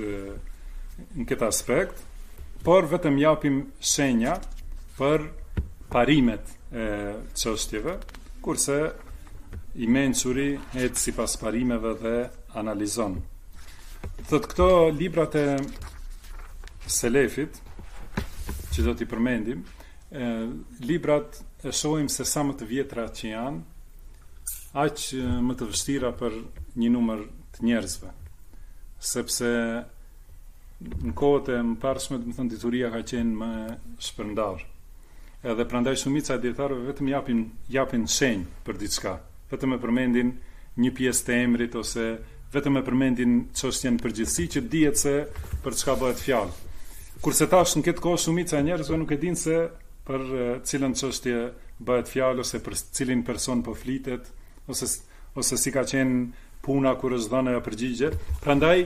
në këtë aspekt, por vetëm japim shenja për parimet e çështjeve, kurse i mençuri ecë sipas parimeve dhe analizon. Thot këto librat e selefit që do t'i përmendim, librat e shohim se sa më të vjetra që janë, aq më të vështira për një numër të njerëzve, sepse në kohët e mëparshme, do të thënë, dituria ka qenë më shpërndar. Edhe prandaj shumica e dietarëve vetëm japin shenjë për diçka, vetëm e përmendin një pjesë të emrit ose vetëm e përmendin çështjen përgjithësi që dihet se për çka bëhet fjalë. Kurse tash në këtë kohë shumica e njerëzve nuk e dinë se për cilën çështje bëhet fjalë ose për cilin person po flitet, ose si ka qenë puna kur është dhënë ajo përgjigje. Prandaj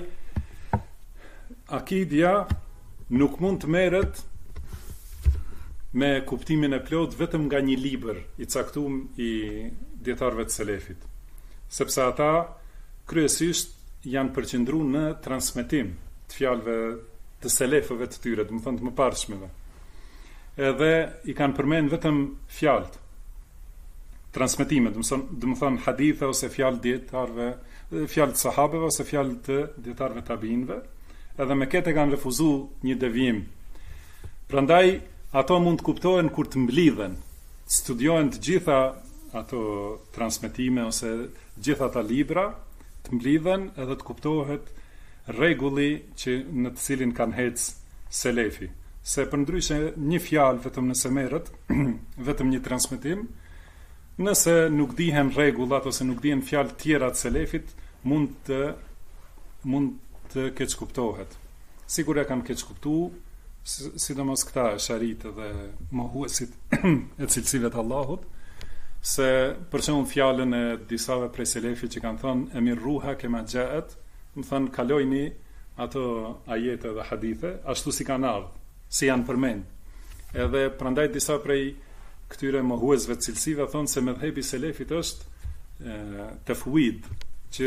akidja nuk mund të merret me kuptimin e plot vetëm nga një libër i caktuar i dietarëve të selefit, sepse ata kryesisht janë përqendruar në transmetim të fjalëve të selefëve të tyre, do të thonë të mëparshmeve. Edhe i kanë përmend vetëm fjalët. transmetime, do të thonë hadithe ose fjalë dietarëve, fjalë të sahabeve ose fjalë të dietarëve tabiinëve, edhe me këtë kanë refuzuar një devijim. Prandaj ato mund të kuptohen kur të mblidhen, studiohen të gjitha ato transmetime ose gjitha ata libra, të mblidhen edhe të kuptohet rregulli që në të cilin kanë hec selefi. Se përndryshe një fjalë vetëm nëse merret, vetëm një transmetim, nëse nuk dihen rregullat ose nuk dihen fjalë tjera të selefit, mund të keq kuptohet. Sigur e kanë keq kuptuar, sidomos këta sharit dhe mohuesit e cilësive të Allahut, se për shembull fjalën e disave prej selefit që kanë thënë emir ruha kema jaet, më thënë kalojni ato ajete dhe hadithe ashtu si kanë ardhur, si janë përmend. Edhe prandaj disa prej këtyre mohuesve të cilësive thonë se medhebi selefit është tefwid, që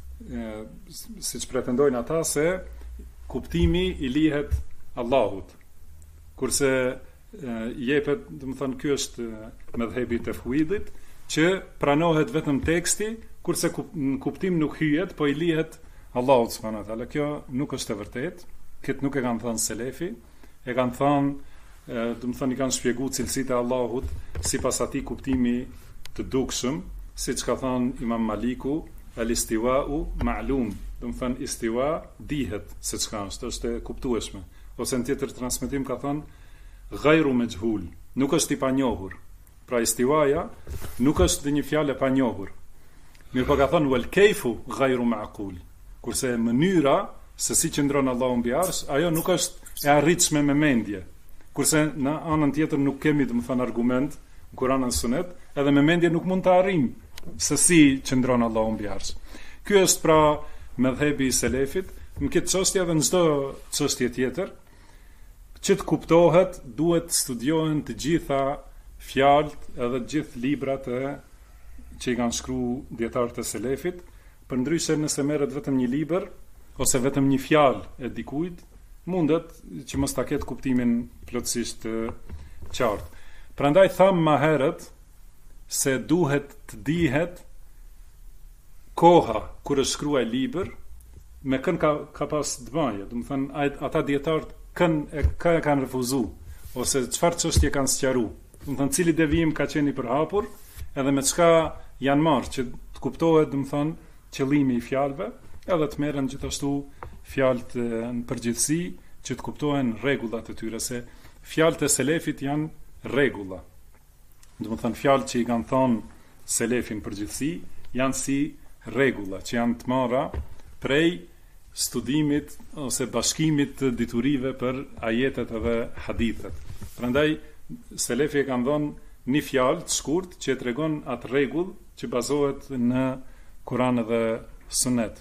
siç pretendojnë ata se kuptimi i lihet Allahut. Kurse jepet, do të thonë ky është medhebi i tefwidit, që pranohet vetëm teksti, kurse në kuptim nuk hyjet, po i lihet Allahut subhanahu wa taala. Kjo nuk është e vërtetë. Këtë nuk e kanë thënë selefi, e kanë thënë, do të thonë i kanë shpjeguar cilësitë e Allahut sipas atij kuptimi të dukshëm, siç ka thënë Imam Maliku, al-istiwa'u ma'lum, do të thonë istiwa dihet se çka është e kuptueshme. Ose në tjetër transmetim ka thënë ghayru majhul, nuk është i panjohur. Pra istiwaja nuk është dhe një fjalë e panjohur. Mirë po ka thënë wal kayfu ghayru ma'qul. Kurse mënyra se si qëndron Allahu mbi arsh, ajo nuk është e arritshme me mendje. Kurse në anën tjetër nuk kemi, do të thënë, argument në Kur'an dhe Sunet, edhe me mendje nuk mund të arrijmë se si qëndron Allahu mbi arsh. Ky është pra medhebi i selefit, në këtë çështje dhe në çdo çështje tjetër, që të kuptohet, duhet studiohen të gjitha fjalët edhe të gjithë librat që i kanë shkruar dietarët e selefit, përndryshe nëse merret vetëm një libër ose vetëm një fjalë e dikujt, mundet që mos ta ketë kuptimin plotësisht të qartë. Prandaj tham më herët se duhet të dihet koha kur është shkruar libër, me kën ka pas të bëjë, do të thënë ata dietarët ka kanë refuzuar ose çfarë çështje kanë sqaruar. Do të thënë cili devijim ka qenë i përhapur, edhe me çka janë marrë që të kuptohet, do të thënë, qëllimi i fjalëve, edhe të merren gjithashtu fjalët në përgjithësi që të kuptohen rregullat e tyre, se fjalët e selefit janë rregulla. Do të thënë fjalët që i kanë thonë selefin përgjithësi janë si rregulla që janë të marra prej studimit ose bashkimit të diturive për ajetet edhe hadithet. Prandaj selefi e kanë dhënë një fjalë të shkurt që tregon atë rregull që bazohet në Kur'an dhe Sunet.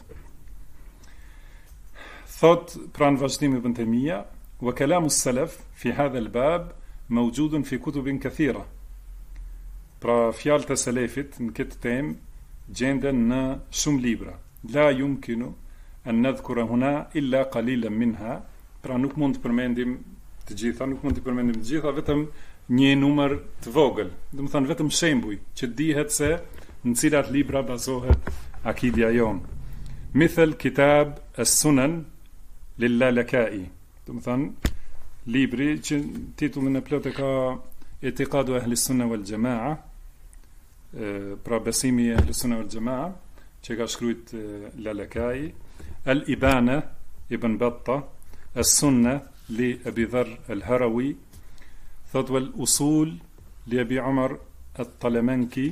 Thot pra në vazhdim Ibn Taymija, wa kalamu salaf fi hadha al-bab mawjudun fi kutubin kathira. Pra fjalët e selefit në këtë temë gjenden në shumë libra. La yumkinu an nadhkura huna illa qalilan minha. Pra nuk mund të përmendim të gjitha, vetëm një numër të vogël. Do të thënë vetëm shembuj që dihet se në cilat libra bazohet akidja jon. Mithal kitab as-sunan lil-Lalaka'i. Do të thënë libri që titullin e plot e ka Etiqadu ahli sunna wal jamaa, pra besimi i ahli sunna wal jamaa, që ka shkruajt Lalaka'i, al-Ibana ibn Battah, as-sunna li Abi Dharr al-Harawi, thot wal usul li Abi Umar at-Talamanki,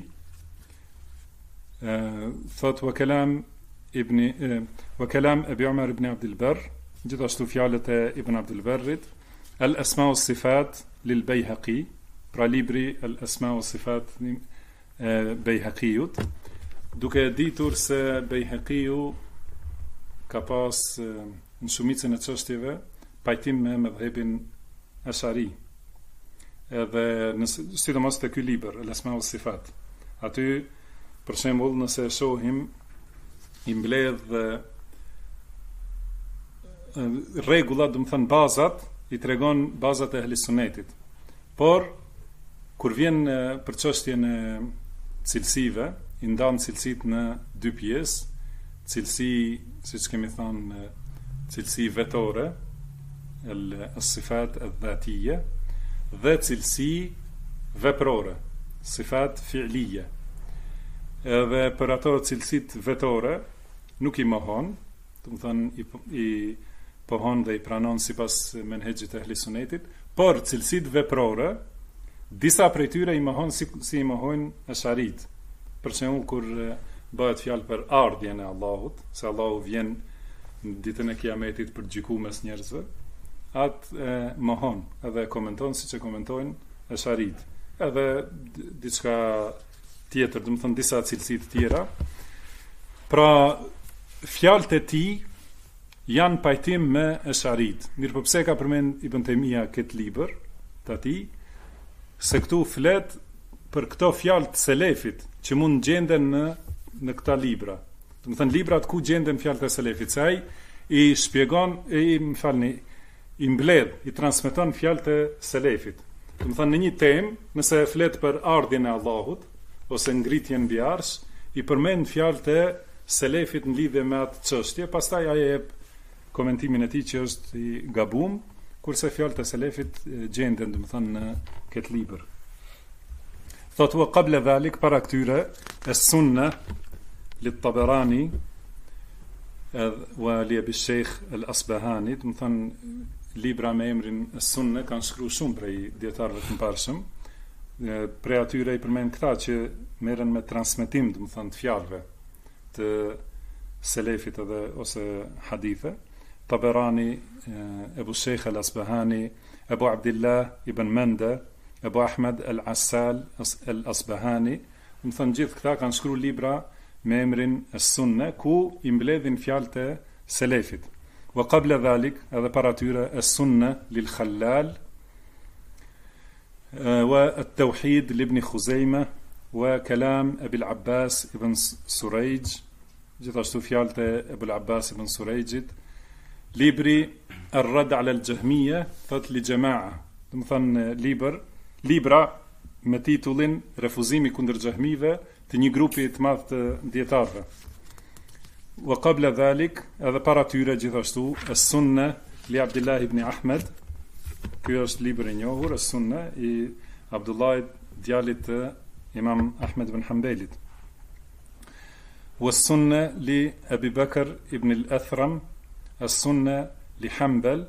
thot wa kalam Abi Umar ibn Abd al-Barr, gjithashtu fjalët e Ibn Abd al-Barrit, al-Asma wa Sifat lil Bayhaqi, pra libri al-Asma wa Sifat Bayhaqiut, duke ditur se Bayhaqiu ka pas në shumicën e çështjeve pajtim me mëdhëbin Ashari. Edhe sidomos te ky libër al-Asma wa Sifat. Aty për shembull nëse shohim i mbledh rregullat, do të thënë bazat, i tregon bazat e ehli sunetit. Por kur vjen për çështjen e cilësive, i ndan cilësitë në dy pjesë, cilësi, siç kemi thënë, cilësi vetore, as-sifat adh-dhatiyya, dhe cilësi veprore, sifat fi'liyya. Edhe për ato cilësitë vetore nuk i mohon, do të thënë i pohon dhe i pranon sipas menhexhit të ehli sunetit, por cilësitë veprore disa prej tyre i mohon si i mohojnë asharit. Për shembull kur bëhet fjalë për ardhjen e Allahut, se Allahu vjen në ditën e Kiametit për të gjykuar mes njerëzve, atë mohon, edhe komenton siç e komentojnë asharit. Edhe diçka tjetër, do të thënë disa cilësi të tjera. Pra fjalët e tij janë pajtim me asharit. Mirë, po pse ka përmend Ibn Taymija këtë libër të atij? Se këtu flet për këto fjalë të selefit që mund gjenden në këta libra. Do të thënë librat ku gjenden fjalët e selefit, se ai i shpjegon, i mbledh, i transmeton fjalët e selefit. Do të thënë në një temë, nëse flet për ardhjen e Allahut ose ngritjen mbi arsh, i përmend fjalët e selefit në lidhje me atë çështje, pastaj ai jep komentimin e tij që është i gabum, kurse fjalët e selefit gjenden, do të thënë në këtë libër. Thotë wa qabla dhalik, para këtyre, as-sunna lit-Tabarani wa li Abi-Sheikh al-Asbahani, do të thënë libra me emrin as-sunna kanë shkruar shumë prej dietarëve të mëparshëm. Prej atyre i përmend këta që merren me transmetim, do të thënë të fjalëve të selefit edhe ose hadithe. Tabarani, Ebu Sheikh al-Asbahani, Ebu Abdillah ibn Manda, Ebu Ahmed al-Assal al-Asbahani, do të thënë gjithë këta kanë shkruar libra me emrin as-sunna, ku i mbledhin fjalët e selefit. Wa qabla dhalik, edhe para tyre, as-sunna lil-Khallal, wa at-Tawhid li-Ibn Khuzaimah, wa kalam Abi al-Abbas ibn Surayj, gjithashtu fjalët e Abu al-Abbas ibn Surayjit. Libri Ar-Radd ala al-Jahmiyya, thot li Jamaa, do të thënë libra me titullin Refuzimi kundër xhahmive të një grupi të madh të dietarëve. Wa qabla dhalik, edhe para tyre gjithashtu, as-Sunna li Abdullah ibn Ahmed. Ky është libri i njohur, as-Sunna i Abdullah, djalit të Imam Ahmed ibn Hanbalit. Was-Sunna li Abi Bakr ibn al-Athram, as-Sunna li Hanbal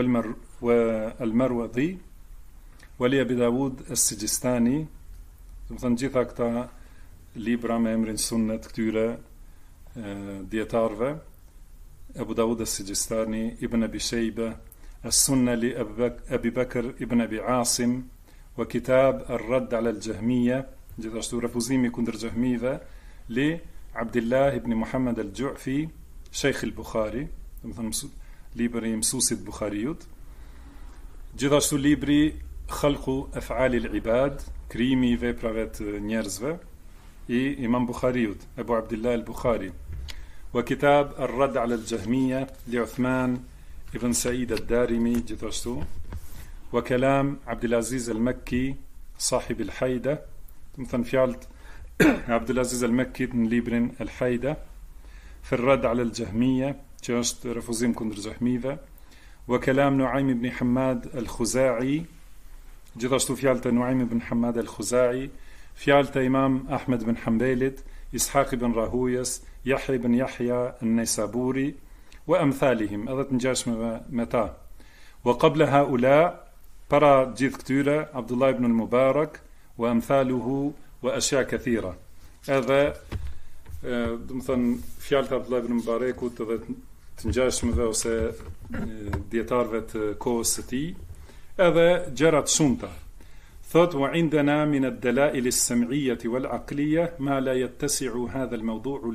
wal-Marwazi, wa li Abi Dawud as-Sijistani. Do të thënë gjitha këta libra me emrin sunnet këtyre dietarëve, Abu Dawud as-Sijistani, Ibn Abi Shayba, as-Sunna li Abi Bakr ibn Abi Asim, wa kitab Ar-Radd ala al-Jahmiyya, gjithashtu refuzimi kundër xhahmive, li Abdullah ibn Muhammad al-Ju'fi, Sheikh al-Bukhari, do të thënë libri i mësuesit Buhariut. Gjithashtu libri Khalqu Af'ali al-Ibad, krijimi i veprave të njerëzve, i Imam Buhariut, Abu Abdullah al-Bukhari. Wa kitab Ar-Radd ala al-Jahmiyya li Uthman ibn Sa'id al-Darimi, gjithashtu. Wa kalam Abdulaziz al-Makki, sahib al-Hayda, do të thënë fjalët Abdulaziz al-Makki në librin al-Hayda, fi Ar-Radd ala al-Jahmiyya, që është refuzim kundër xhahmive. Wa kalam Nuaym ibn Hammad al-Khuza'i, gjithashtu fjalët e Nuaym ibn Hammad al-Khuza'i, fjalët e Imam Ahmed ibn Hanbalit, Ishaq ibn Rahujes, Yahya ibn Yahya an-Naysaburi, wa amthalihim, edhe të ngjashmeve me ta. Wa qabla haula, para gjithë këtyre, Abdullah ibn al-Mubarak, wa amthaluhu, wa ashya kathira. Edhe, do të thënë, fjalët e Abdullah ibn Mubarakut edhe të ngjashmeve ose dietarëve të kohës së tij, edhe gjërat shumta. Thot wa indana min ad-dalail as-sam'iyyah wal-'aqliyyah ma la yattasi'u hadha al-mawdu'u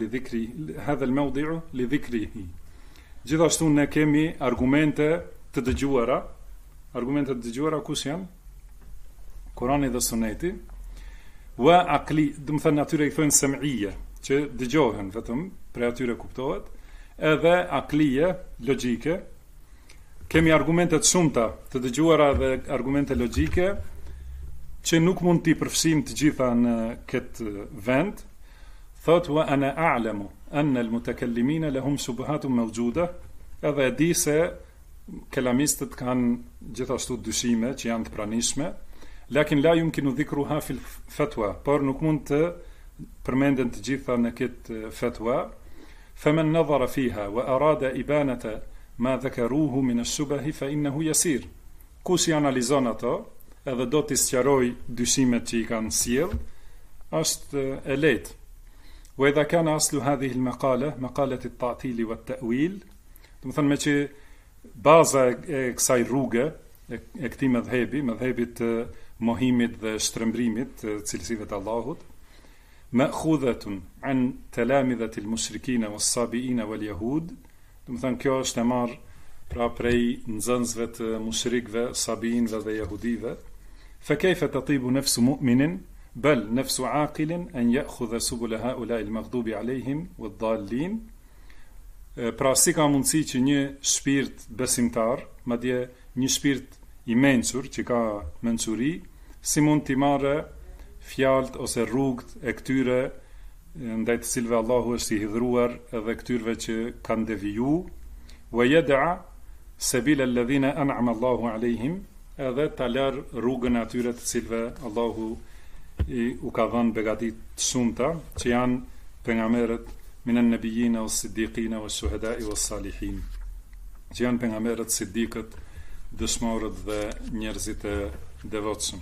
li dhikrihi. Gjithashtu ne kemi argumente të dëgjuara. Argumente të dëgjuara kush janë? Kurani dhe Suneti. Wa aqli, do të thënë atyre i thonë sam'iyya, që dëgjohen vetëm, për atyre kuptohet, edhe aqliye, logjike. Kemi argumente të shumta të dëgjuara dhe argumente logjike që nuk mund t'i përfshim të gjitha në këtë vend, thot wa ana a'lamu anna al-mutakallimina lahum shubuhatun mawjuda, edhe e di se kelamistët kanë gjithashtu dyshime që janë të pranishme, lakin la yumkinu dhikruha fil fatwa, por nuk mund të përmenden të gjitha në këtë fatwa. Faman nadhara fiha wa arada ibanata ma dhakaruhu min ash-shubhi fa innahu yasir. Kush i analizon ato edhe do t'i sqaroj dyshimet që i kanë sjell, është e lehtë. Wa idha kana aslu hadhihi al-maqala maqalat at-ta'til wa at-ta'wil, do të thonë me që baza e kësaj rruge e këtij mëdhëbit të mohimit dhe shtrembrimit të cilësive të Allahut, ma'khudhatun an talamidhati al-mushrikina was-sabiina wal-yahud, do të thonë kjo është e marrë pra prej nxënësve të mushrikëve, sabiinëve dhe jehudive. Fa kayfa tatibu nafsu mu'minin bal nafsu aqilin an ya'khudha subul ha'ula'i al-maghdubi 'alayhim wad-dallin. Pra si ka mundësi që një shpirt besimtar, madje një shpirt i mençur që ka mençuri, si mund t'i marrë fjalët ose rrugët e këtyre ndaj të cilëve Allahu është i hidhruar edhe këtyrve që kanë deviju, wa yad'a sabila alladhina an'ama Allahu alayhim, edhe ta lar rrugën e atyre të cilëve Allahu u ka dhënë begatit të shumta, që janë pejgamberët minan nabiyina was-siddiqina wash-shuhada'i was-salihin, që janë pejgamberët, siddiqët, dëshmorët dhe njerëzit e devotshëm.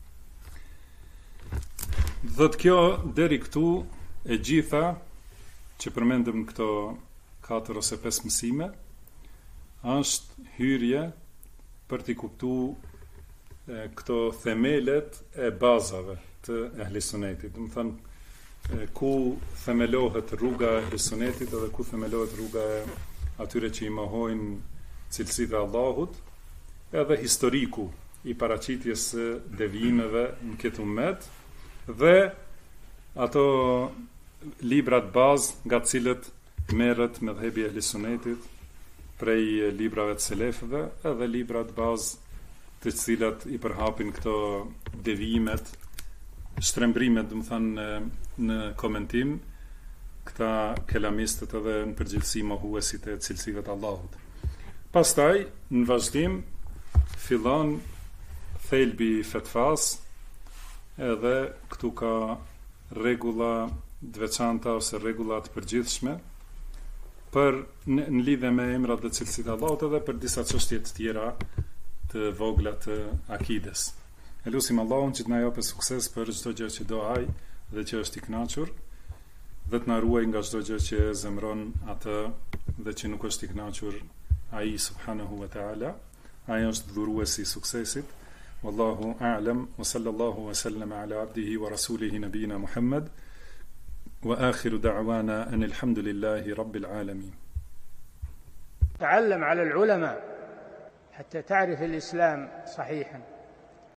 Dhe kjo deri këtu e gjitha që përmendëm këto 4 ose 5 mësime është hyrje për t'i kuptuar këto themelet e bazave të ehli sunetit. Do të thënë ku themelohet rruga e ehli sunetit edhe ku themelohet rruga e atyre që i mohojnë cilësitë e Allahut, edhe historiku i paraqitjes së devijimeve në këtë ummet dhe ato librat bazë nga cilët merret mëdhëbi i ehli sunetit prej librave të selefëve, edhe librat bazë të cilat i përhapin këto devijimet, shtrembrimet, do të thënë në komentim, këta kelamistët edhe në përgjithësi mohuesit e cilësive të Allahut. Pastaj, në vazhdim, fillon thelbi i fetfas, edhe këtu ka rregulla të veçanta ose rregulla të përgjithshme për në lidhje me emrat dhe cilësitë e Allahut edhe për disa çështje të tjera të vogla të akides. Elusim Allahun që të na japë sukses për çdo gjë që do ai dhe që është i kënaqur, dhe të na ruaj nga çdo gjë që zemron atë dhe që nuk është i kënaqur ai subhanahu wa ta'ala. Ai është dhuruesi i suksesit. Wallahu a'lam wa sallallahu wa sallama ala abdihi wa rasulihi nabina Muhammad wa akhiru da'wana anil hamdulillahi rabbil alamin. تعلم على العلماء حتى تعرف الإسلام صحيحا.